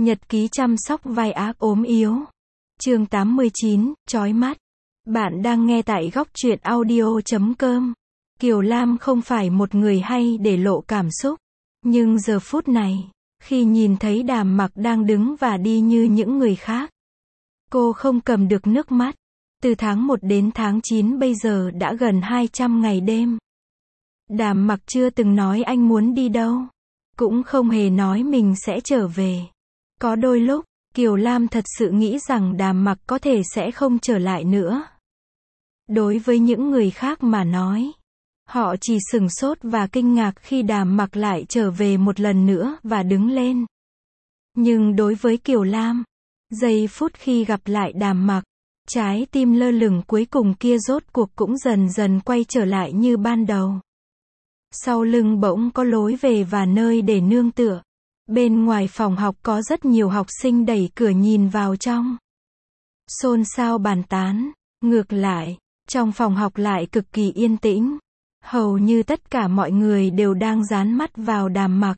Nhật ký chăm sóc vai ác ốm yếu. Chương 89, chói mắt. Bạn đang nghe tại góc truyện audio.com. Kiều Lam không phải một người hay để lộ cảm xúc. Nhưng giờ phút này, khi nhìn thấy Đàm Mặc đang đứng và đi như những người khác, cô không cầm được nước mắt. Từ tháng 1 đến tháng 9 bây giờ đã gần 200 ngày đêm. Đàm Mặc chưa từng nói anh muốn đi đâu. Cũng không hề nói mình sẽ trở về. Có đôi lúc, Kiều Lam thật sự nghĩ rằng Đàm Mặc có thể sẽ không trở lại nữa. Đối với những người khác mà nói, họ chỉ sửng sốt và kinh ngạc khi Đàm Mặc lại trở về một lần nữa và đứng lên. Nhưng đối với Kiều Lam, giây phút khi gặp lại Đàm Mặc, trái tim lơ lửng cuối cùng kia rốt cuộc cũng dần dần quay trở lại như ban đầu. Sau lưng bỗng có lối về và nơi để nương tựa. Bên ngoài phòng học có rất nhiều học sinh đẩy cửa nhìn vào trong. Xôn xao bàn tán. Ngược lại, trong phòng học lại cực kỳ yên tĩnh. Hầu như tất cả mọi người đều đang dán mắt vào Đàm Mặc.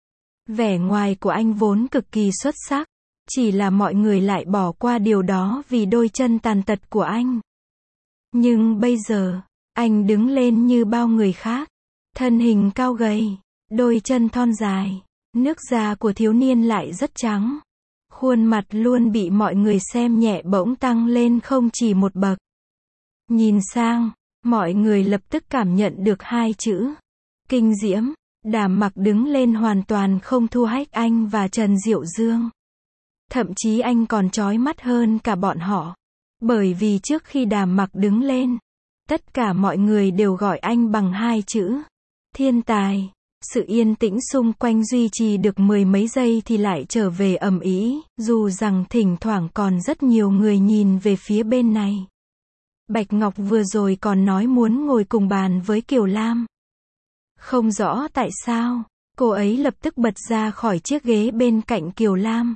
Vẻ ngoài của anh vốn cực kỳ xuất sắc. Chỉ là mọi người lại bỏ qua điều đó vì đôi chân tàn tật của anh. Nhưng bây giờ, anh đứng lên như bao người khác. Thân hình cao gầy, đôi chân thon dài. Nước da của thiếu niên lại rất trắng. Khuôn mặt luôn bị mọi người xem nhẹ bỗng tăng lên không chỉ một bậc. Nhìn sang, mọi người lập tức cảm nhận được hai chữ. Kinh diễm. Đàm Mặc đứng lên hoàn toàn không thua hách anh và Trần Diệu Dương. Thậm chí anh còn chói mắt hơn cả bọn họ. Bởi vì trước khi Đàm Mặc đứng lên, tất cả mọi người đều gọi anh bằng hai chữ. Thiên tài. Sự yên tĩnh xung quanh duy trì được mười mấy giây thì lại trở về ầm ĩ, dù rằng thỉnh thoảng còn rất nhiều người nhìn về phía bên này. Bạch Ngọc vừa rồi còn nói muốn ngồi cùng bàn với Kiều Lam. Không rõ tại sao, cô ấy lập tức bật ra khỏi chiếc ghế bên cạnh Kiều Lam.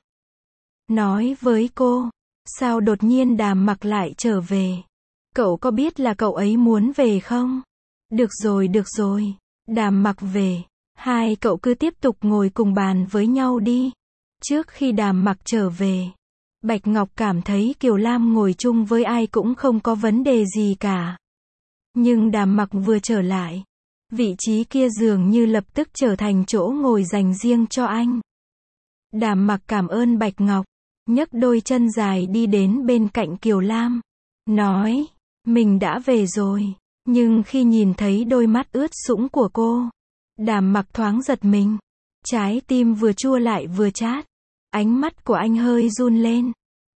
Nói với cô, sao đột nhiên Đàm Mặc lại trở về? Cậu có biết là cậu ấy muốn về không? Được rồi, Đàm Mặc về. Hai cậu cứ tiếp tục ngồi cùng bàn với nhau đi. Trước khi Đàm Mặc trở về, Bạch Ngọc cảm thấy Kiều Lam ngồi chung với ai cũng không có vấn đề gì cả. Nhưng Đàm Mặc vừa trở lại, vị trí kia dường như lập tức trở thành chỗ ngồi dành riêng cho anh. Đàm Mặc cảm ơn Bạch Ngọc, nhấc đôi chân dài đi đến bên cạnh Kiều Lam, nói, mình đã về rồi. Nhưng khi nhìn thấy đôi mắt ướt sũng của cô, Đàm Mặc thoáng giật mình. Trái tim vừa chua lại vừa chát. Ánh mắt của anh hơi run lên.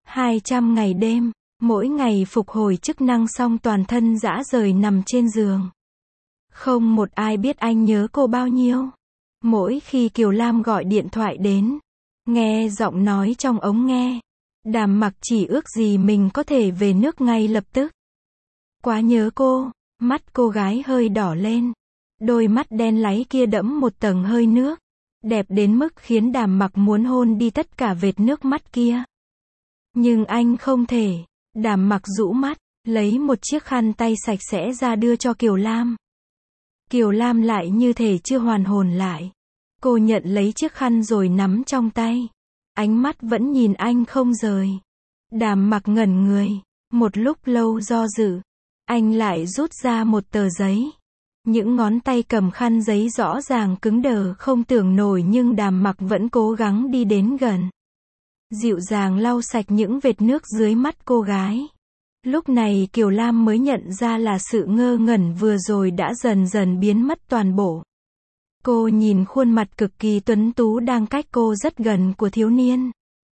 200 ngày đêm, mỗi ngày phục hồi chức năng xong toàn thân rã rời nằm trên giường. Không một ai biết anh nhớ cô bao nhiêu. Mỗi khi Kiều Lam gọi điện thoại đến, nghe giọng nói trong ống nghe, Đàm Mặc chỉ ước gì mình có thể về nước ngay lập tức. Quá nhớ cô, mắt cô gái hơi đỏ lên. Đôi mắt đen láy kia đẫm một tầng hơi nước, đẹp đến mức khiến Đàm Mặc muốn hôn đi tất cả vệt nước mắt kia. Nhưng anh không thể. Đàm Mặc rũ mắt, lấy một chiếc khăn tay sạch sẽ ra đưa cho Kiều Lam. Kiều Lam lại như thể chưa hoàn hồn lại. Cô nhận lấy chiếc khăn rồi nắm trong tay. Ánh mắt vẫn nhìn anh không rời. Đàm Mặc ngẩn người. Một lúc lâu do dự, anh lại rút ra một tờ giấy. Những ngón tay cầm khăn giấy rõ ràng cứng đờ không tưởng nổi nhưng Đàm Mặc vẫn cố gắng đi đến gần. Dịu dàng lau sạch những vệt nước dưới mắt cô gái. Lúc này Kiều Lam mới nhận ra là sự ngơ ngẩn vừa rồi đã dần dần biến mất toàn bộ. Cô nhìn khuôn mặt cực kỳ tuấn tú đang cách cô rất gần của thiếu niên.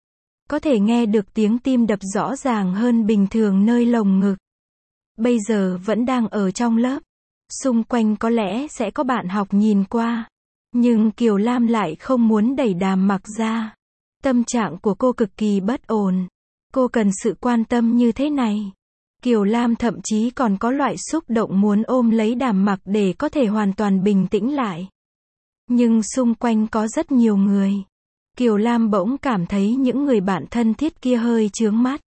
Có thể nghe được tiếng tim đập rõ ràng hơn bình thường nơi lồng ngực. Bây giờ vẫn đang ở trong lớp. Xung quanh có lẽ sẽ có bạn học nhìn qua. Nhưng Kiều Lam lại không muốn đẩy Đàm Mặc ra. Tâm trạng của cô cực kỳ bất ổn. Cô cần sự quan tâm như thế này. Kiều Lam thậm chí còn có loại xúc động muốn ôm lấy Đàm Mặc để có thể hoàn toàn bình tĩnh lại. Nhưng xung quanh có rất nhiều người. Kiều Lam bỗng cảm thấy những người bạn thân thiết kia hơi chướng mắt.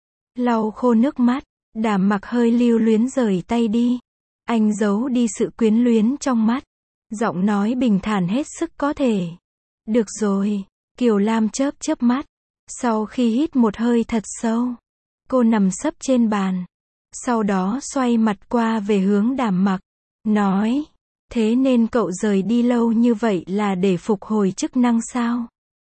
Lau khô nước mắt, Đàm Mặc hơi lưu luyến rời tay đi. Anh giấu đi sự quyến luyến trong mắt. Giọng nói bình thản hết sức có thể. Được rồi, Kiều Lam chớp chớp mắt. Sau khi hít một hơi thật sâu, cô nằm sấp trên bàn. Sau đó xoay mặt qua về hướng Đàm Mặc, nói, thế nên cậu rời đi lâu như vậy là để phục hồi chức năng sao?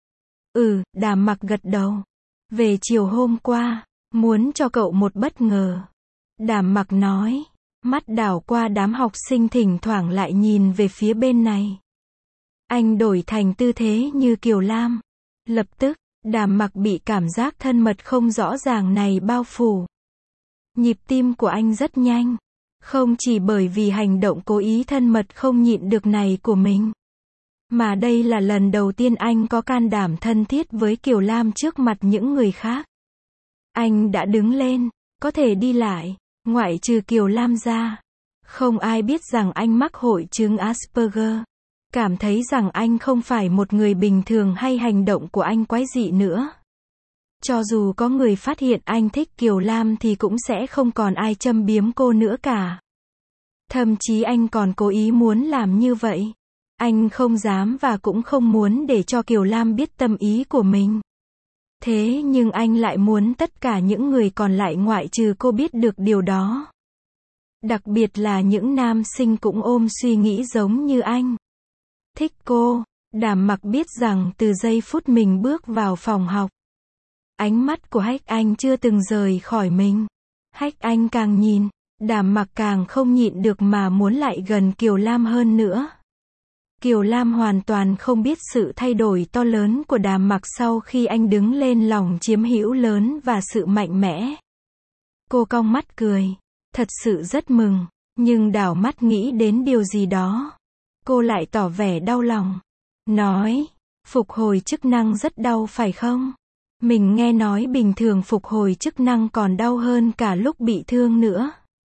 Đàm Mặc gật đầu. Về chiều hôm qua, muốn cho cậu một bất ngờ. Đàm Mặc nói, mắt đảo qua đám học sinh thỉnh thoảng lại nhìn về phía bên này. Anh đổi thành tư thế như Kiều Lam. Lập tức, Đàm Mặc bị cảm giác thân mật không rõ ràng này bao phủ. Nhịp tim của anh rất nhanh. Không chỉ bởi vì hành động cố ý thân mật không nhịn được này của mình, mà đây là lần đầu tiên anh có can đảm thân thiết với Kiều Lam trước mặt những người khác. Anh đã đứng lên, có thể đi lại, ngoại trừ Kiều Lam ra. Không ai biết rằng anh mắc hội chứng Asperger. Cảm thấy rằng anh không phải một người bình thường hay hành động của anh quái dị nữa. Cho dù có người phát hiện anh thích Kiều Lam thì cũng sẽ không còn ai châm biếm cô nữa cả. Thậm chí anh còn cố ý muốn làm như vậy. Anh không dám và cũng không muốn để cho Kiều Lam biết tâm ý của mình. Thế nhưng anh lại muốn tất cả những người còn lại ngoại trừ cô biết được điều đó. Đặc biệt là những nam sinh cũng ôm suy nghĩ giống như anh. Thích cô. Đàm Mặc biết rằng từ giây phút mình bước vào phòng học, ánh mắt của Hách Anh chưa từng rời khỏi mình. Hách Anh càng nhìn, Đàm Mặc càng không nhịn được mà muốn lại gần Kiều Lam hơn nữa. Kiều Lam hoàn toàn không biết sự thay đổi to lớn của Đàm Mặc sau khi anh đứng lên lòng chiếm hữu lớn và sự mạnh mẽ. Cô cong mắt cười, thật sự rất mừng, nhưng đảo mắt nghĩ đến điều gì đó. Cô lại tỏ vẻ đau lòng, nói, phục hồi chức năng rất đau phải không? Mình nghe nói bình thường phục hồi chức năng còn đau hơn cả lúc bị thương nữa.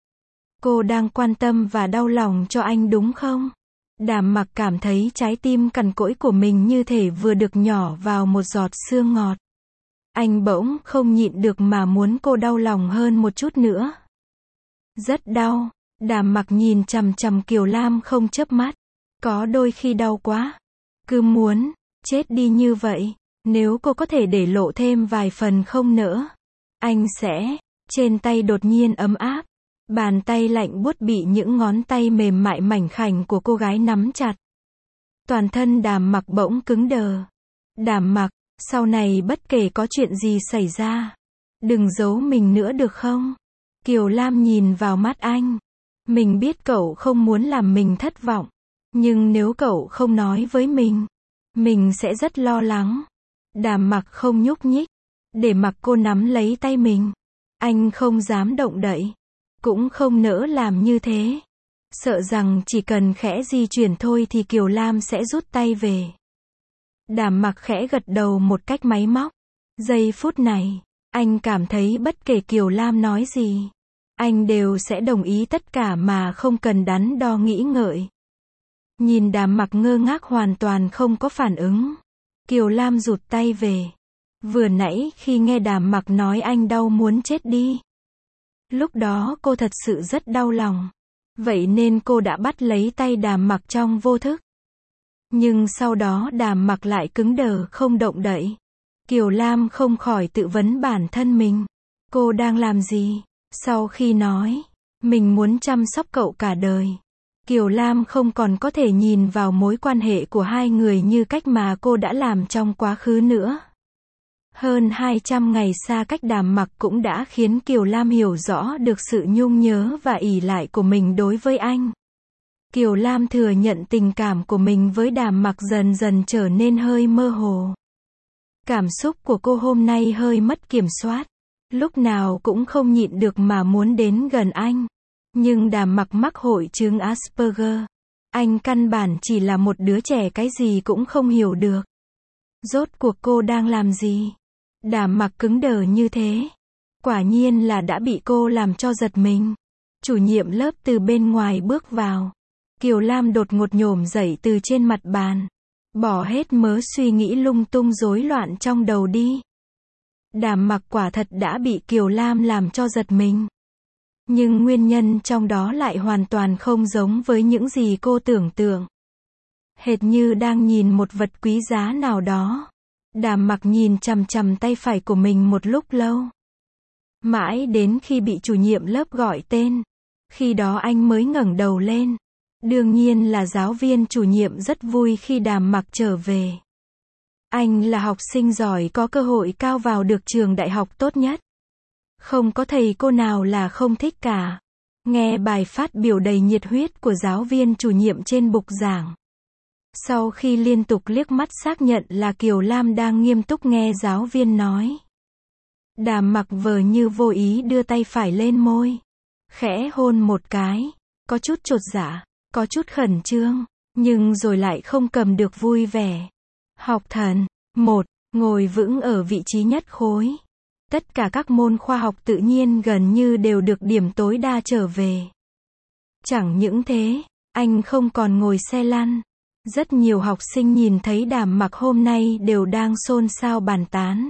Cô đang quan tâm và đau lòng cho anh đúng không? Đàm Mặc cảm thấy trái tim cằn cỗi của mình như thể vừa được nhỏ vào một giọt sương ngọt. Anh bỗng không nhịn được mà muốn cô đau lòng hơn một chút nữa. Rất đau. Đàm Mặc nhìn chằm chằm Kiều Lam không chớp mắt. Có đôi khi đau quá. Cứ muốn chết đi như vậy. Nếu cô có thể để lộ thêm vài phần không nỡ, anh sẽ. Trên tay đột nhiên ấm áp. Bàn tay lạnh buốt bị những ngón tay mềm mại mảnh khảnh của cô gái nắm chặt. Toàn thân Đàm Mặc bỗng cứng đờ. Đàm Mặc, sau này bất kể có chuyện gì xảy ra, đừng giấu mình nữa được không? Kiều Lam nhìn vào mắt anh. Mình biết cậu không muốn làm mình thất vọng. Nhưng nếu cậu không nói với mình sẽ rất lo lắng. Đàm Mặc không nhúc nhích. Để mặc cô nắm lấy tay mình. Anh không dám động đậy. Cũng không nỡ làm như thế. Sợ rằng chỉ cần khẽ di chuyển thôi thì Kiều Lam sẽ rút tay về. Đàm Mặc khẽ gật đầu một cách máy móc. Giây phút này, anh cảm thấy bất kể Kiều Lam nói gì, anh đều sẽ đồng ý tất cả mà không cần đắn đo nghĩ ngợi. Nhìn Đàm Mặc ngơ ngác hoàn toàn không có phản ứng. Kiều Lam rụt tay về. Vừa nãy khi nghe Đàm Mặc nói anh đau muốn chết đi. Lúc đó cô thật sự rất đau lòng. Vậy nên cô đã bắt lấy tay Đàm Mặc trong vô thức. Nhưng sau đó Đàm Mặc lại cứng đờ không động đậy. Kiều Lam không khỏi tự vấn bản thân mình. Cô đang làm gì? Sau khi nói, mình muốn chăm sóc cậu cả đời. Kiều Lam không còn có thể nhìn vào mối quan hệ của hai người như cách mà cô đã làm trong quá khứ nữa. Hơn 200 ngày xa cách Đàm Mặc cũng đã khiến Kiều Lam hiểu rõ được sự nhung nhớ và ỷ lại của mình đối với anh. Kiều Lam thừa nhận tình cảm của mình với Đàm Mặc dần dần trở nên hơi mơ hồ. Cảm xúc của cô hôm nay hơi mất kiểm soát. Lúc nào cũng không nhịn được mà muốn đến gần anh. Nhưng Đàm Mặc mắc hội chứng Asperger. Anh căn bản chỉ là một đứa trẻ cái gì cũng không hiểu được. Rốt cuộc cô đang làm gì? Đàm Mặc cứng đờ như thế. Quả nhiên là đã bị cô làm cho giật mình. Chủ nhiệm lớp từ bên ngoài bước vào. Kiều Lam đột ngột nhổm dậy từ trên mặt bàn. Bỏ hết mớ suy nghĩ lung tung rối loạn trong đầu đi. Đàm Mặc quả thật đã bị Kiều Lam làm cho giật mình. Nhưng nguyên nhân trong đó lại hoàn toàn không giống với những gì cô tưởng tượng. Hệt như đang nhìn một vật quý giá nào đó. Đàm Mặc nhìn chằm chằm tay phải của mình một lúc lâu. Mãi đến khi bị chủ nhiệm lớp gọi tên. Khi đó anh mới ngẩng đầu lên. Đương nhiên là giáo viên chủ nhiệm rất vui khi Đàm Mặc trở về. Anh là học sinh giỏi có cơ hội cao vào được trường đại học tốt nhất. Không có thầy cô nào là không thích cả. Nghe bài phát biểu đầy nhiệt huyết của giáo viên chủ nhiệm trên bục giảng. Sau khi liên tục liếc mắt xác nhận là Kiều Lam đang nghiêm túc nghe giáo viên nói. Đàm Mặc vờ như vô ý đưa tay phải lên môi. Khẽ hôn một cái. Có chút chột dạ, có chút khẩn trương, nhưng rồi lại không cầm được vui vẻ. Học thần. 1. Ngồi vững ở vị trí nhất khối. Tất cả các môn khoa học tự nhiên gần như đều được điểm tối đa trở về. Chẳng những thế, anh không còn ngồi xe lăn. Rất nhiều học sinh nhìn thấy Đàm Mặc hôm nay đều đang xôn xao bàn tán.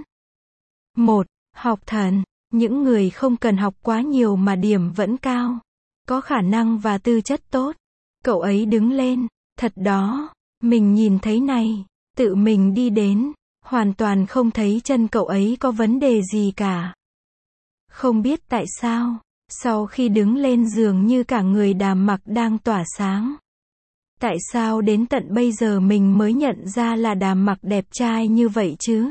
1. Học thần. Những người không cần học quá nhiều mà điểm vẫn cao. Có khả năng và tư chất tốt. Cậu ấy đứng lên. Thật đó. Mình nhìn thấy này. Tự mình đi đến. Hoàn toàn không thấy chân cậu ấy có vấn đề gì cả. Không biết tại sao. Sau khi đứng lên dường như cả người Đàm Mặc đang tỏa sáng. Tại sao đến tận bây giờ mình mới nhận ra là Đàm Mặc đẹp trai như vậy chứ?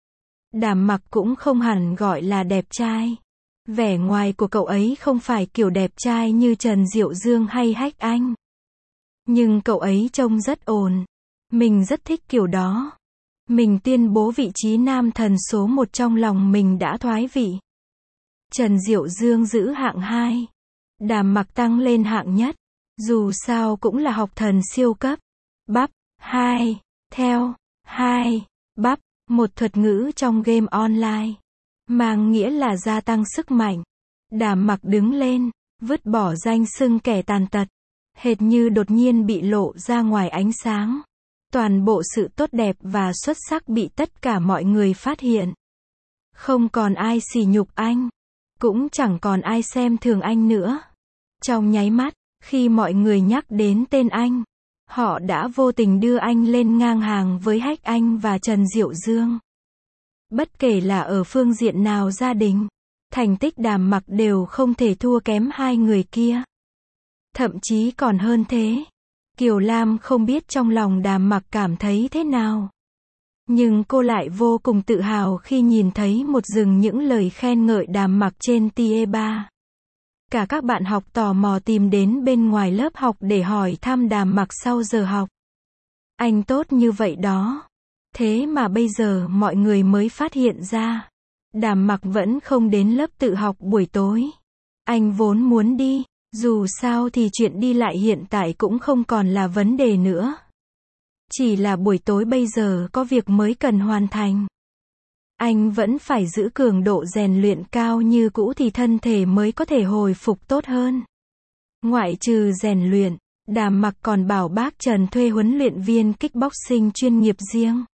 Đàm Mặc cũng không hẳn gọi là đẹp trai. Vẻ ngoài của cậu ấy không phải kiểu đẹp trai như Trần Diệu Dương hay Hách Anh. Nhưng cậu ấy trông rất ổn. Mình rất thích kiểu đó. Mình tuyên bố vị trí nam thần số 1 trong lòng mình đã thoái vị. Trần Diệu Dương giữ hạng 2. Đàm Mặc tăng lên hạng nhất. Dù sao cũng là học thần siêu cấp. Bắp. 2. Theo. 2. Bắp. Một thuật ngữ trong game online. Mang nghĩa là gia tăng sức mạnh. Đàm Mặc đứng lên. Vứt bỏ danh xưng kẻ tàn tật. Hệt như đột nhiên bị lộ ra ngoài ánh sáng. Toàn bộ sự tốt đẹp và xuất sắc bị tất cả mọi người phát hiện. Không còn ai sỉ nhục anh. Cũng chẳng còn ai xem thường anh nữa. Trong nháy mắt, khi mọi người nhắc đến tên anh, họ đã vô tình đưa anh lên ngang hàng với Hách Anh và Trần Diệu Dương. Bất kể là ở phương diện nào gia đình, thành tích Đàm Mặc đều không thể thua kém hai người kia. Thậm chí còn hơn thế. Kiều Lam không biết trong lòng Đàm Mặc cảm thấy thế nào. Nhưng cô lại vô cùng tự hào khi nhìn thấy một rừng những lời khen ngợi Đàm Mặc trên TE3. Cả các bạn học tò mò tìm đến bên ngoài lớp học để hỏi thăm Đàm Mặc sau giờ học. Anh tốt như vậy đó. Thế mà bây giờ mọi người mới phát hiện ra. Đàm Mặc vẫn không đến lớp tự học buổi tối. Anh vốn muốn đi. Dù sao thì chuyện đi lại hiện tại cũng không còn là vấn đề nữa. Chỉ là buổi tối bây giờ có việc mới cần hoàn thành. Anh vẫn phải giữ cường độ rèn luyện cao như cũ thì thân thể mới có thể hồi phục tốt hơn. Ngoại trừ rèn luyện, Đàm Mặc còn bảo bác Trần thuê huấn luyện viên kickboxing chuyên nghiệp riêng.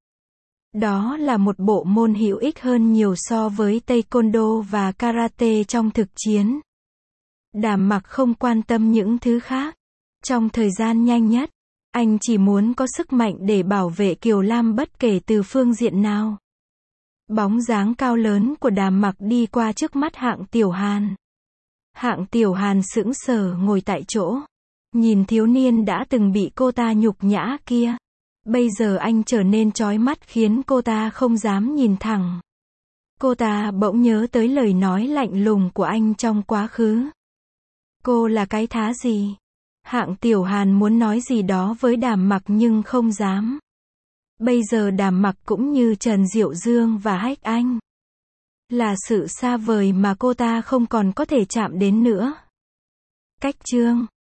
Đó là một bộ môn hữu ích hơn nhiều so với taekwondo và karate trong thực chiến. Đàm Mặc không quan tâm những thứ khác. Trong thời gian nhanh nhất, anh chỉ muốn có sức mạnh để bảo vệ Kiều Lam bất kể từ phương diện nào. Bóng dáng cao lớn của Đàm Mặc đi qua trước mắt Hạng Tiểu Hàn. Hạng Tiểu Hàn sững sờ ngồi tại chỗ. Nhìn thiếu niên đã từng bị cô ta nhục nhã kia. Bây giờ anh trở nên chói mắt khiến cô ta không dám nhìn thẳng. Cô ta bỗng nhớ tới lời nói lạnh lùng của anh trong quá khứ. Cô là cái thá gì? Hạng Tiểu Hàn muốn nói gì đó với Đàm Mặc nhưng không dám. Bây giờ Đàm Mặc cũng như Trần Diệu Dương và Hách Anh. Là sự xa vời mà cô ta không còn có thể chạm đến nữa. Cách chương